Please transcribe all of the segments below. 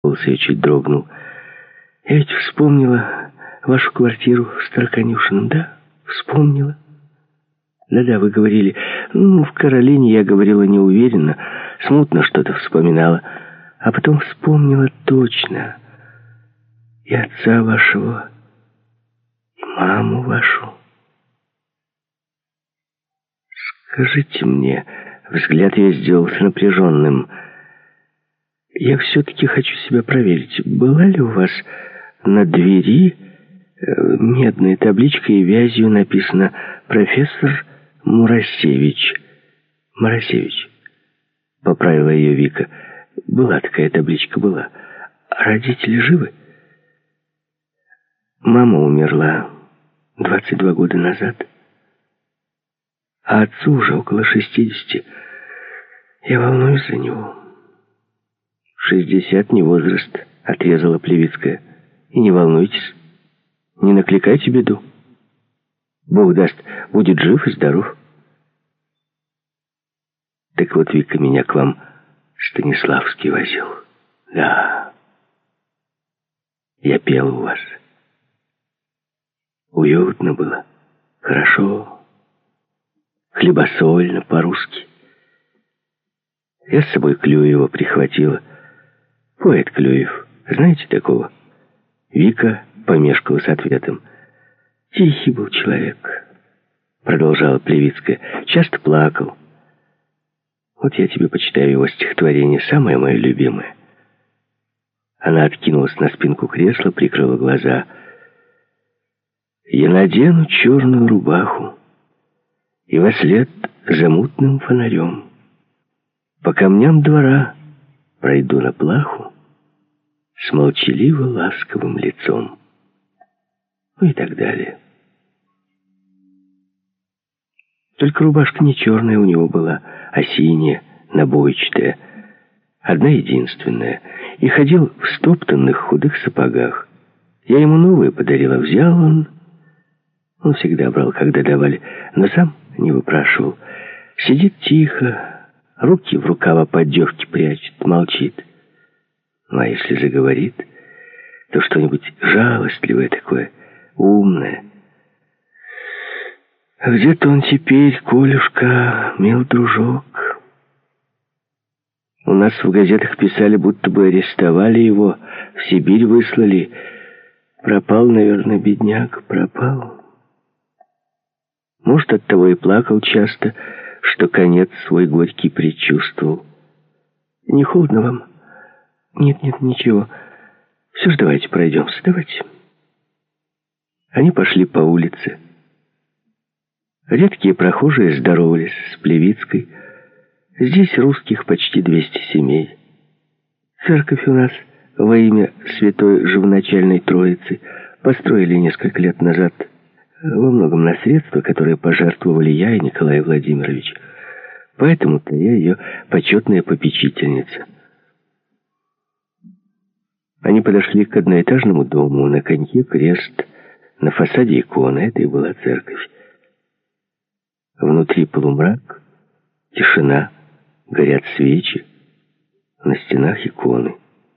Голос ее чуть дрогнул. «Я ведь вспомнила вашу квартиру в Староконюшенном, да? Вспомнила?» «Да-да, вы говорили. Ну, в Каролине я говорила неуверенно, смутно что-то вспоминала. А потом вспомнила точно. И отца вашего, и маму вашу. Скажите мне...» Взгляд ее сделался напряженным. «Я все-таки хочу себя проверить. Была ли у вас на двери медной табличкой и вязью написано «Профессор Мурасевич»?» «Моросевич», — поправила ее Вика. «Была такая табличка, была. А родители живы?» «Мама умерла 22 года назад, а отцу уже около 60. Я волнуюсь за него». 60 не возраст, отрезала Плевицкая. И не волнуйтесь, не накликайте беду. Бог даст, будет жив и здоров. Так вот, Вика, меня к вам Станиславский возил. Да. Я пел у вас. Уютно было, хорошо, хлебосольно, по-русски. Я с собой Клюева прихватила. Поэт Клюев, знаете такого? Вика помешкала с ответом. Тихий был человек, продолжала Плевицкая. Часто плакал. Вот я тебе почитаю его стихотворение, самое мое любимое. Она откинулась на спинку кресла, прикрыла глаза. Я надену черную рубаху и вослед за мутным фонарем по камням двора пройду на плаху с молчаливо-ласковым лицом. Ну и так далее. Только рубашка не черная у него была, а синяя, набойчатая, одна единственная, и ходил в стоптанных худых сапогах. Я ему новые подарила, взял он. Он всегда брал, когда давали, но сам не выпрашивал. Сидит тихо, руки в рукава поддевки прячет, молчит. Ну, а если заговорит, то что-нибудь жалостливое такое, умное. А где-то он теперь, Колюшка, мил дружок. У нас в газетах писали, будто бы арестовали его, в Сибирь выслали. Пропал, наверное, бедняк, пропал. Может, оттого и плакал часто, что конец свой горький предчувствовал. Не холодно вам? Нет, ничего. Все ж давайте пройдемся, давайте. Они пошли по улице. Редкие прохожие здоровались с Плевицкой. Здесь русских почти 200 семей. Церковь у нас во имя Святой Живоначальной Троицы построили несколько лет назад, во многом на средства, которые пожертвовали я и Николай Владимирович. Поэтому-то я ее почетная попечительница. Они подошли к одноэтажному дому, на коньке крест, на фасаде икона. Это и была церковь. Внутри полумрак, тишина, горят свечи, на стенах иконы.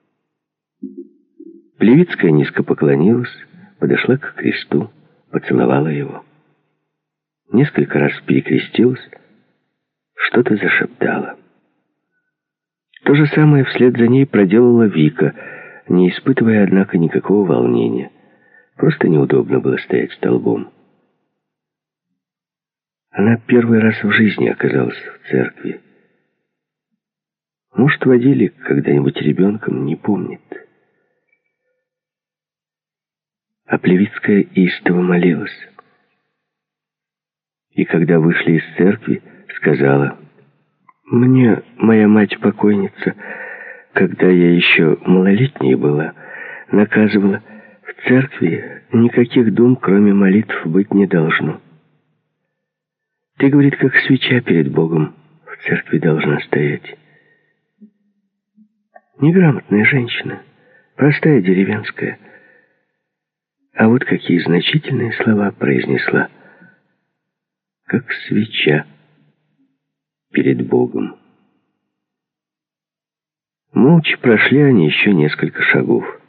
Плевицкая низко поклонилась, подошла к кресту, поцеловала его. Несколько раз перекрестилась, что-то зашептала. То же самое вслед за ней проделала Вика, не испытывая, однако, никакого волнения. Просто неудобно было стоять столбом. Она первый раз в жизни оказалась в церкви. Может, водили когда-нибудь ребенком, не помнит. А Плевицкая истово молилась. И когда вышли из церкви, сказала: «Мне моя мать-покойница, когда я еще малолетней была, наказывала, в церкви никаких дум, кроме молитв, быть не должно. Ты, говорит, как свеча перед Богом в церкви должна стоять». Неграмотная женщина, простая деревенская. А вот какие значительные слова произнесла. Как свеча перед Богом. Молча прошли они еще несколько шагов.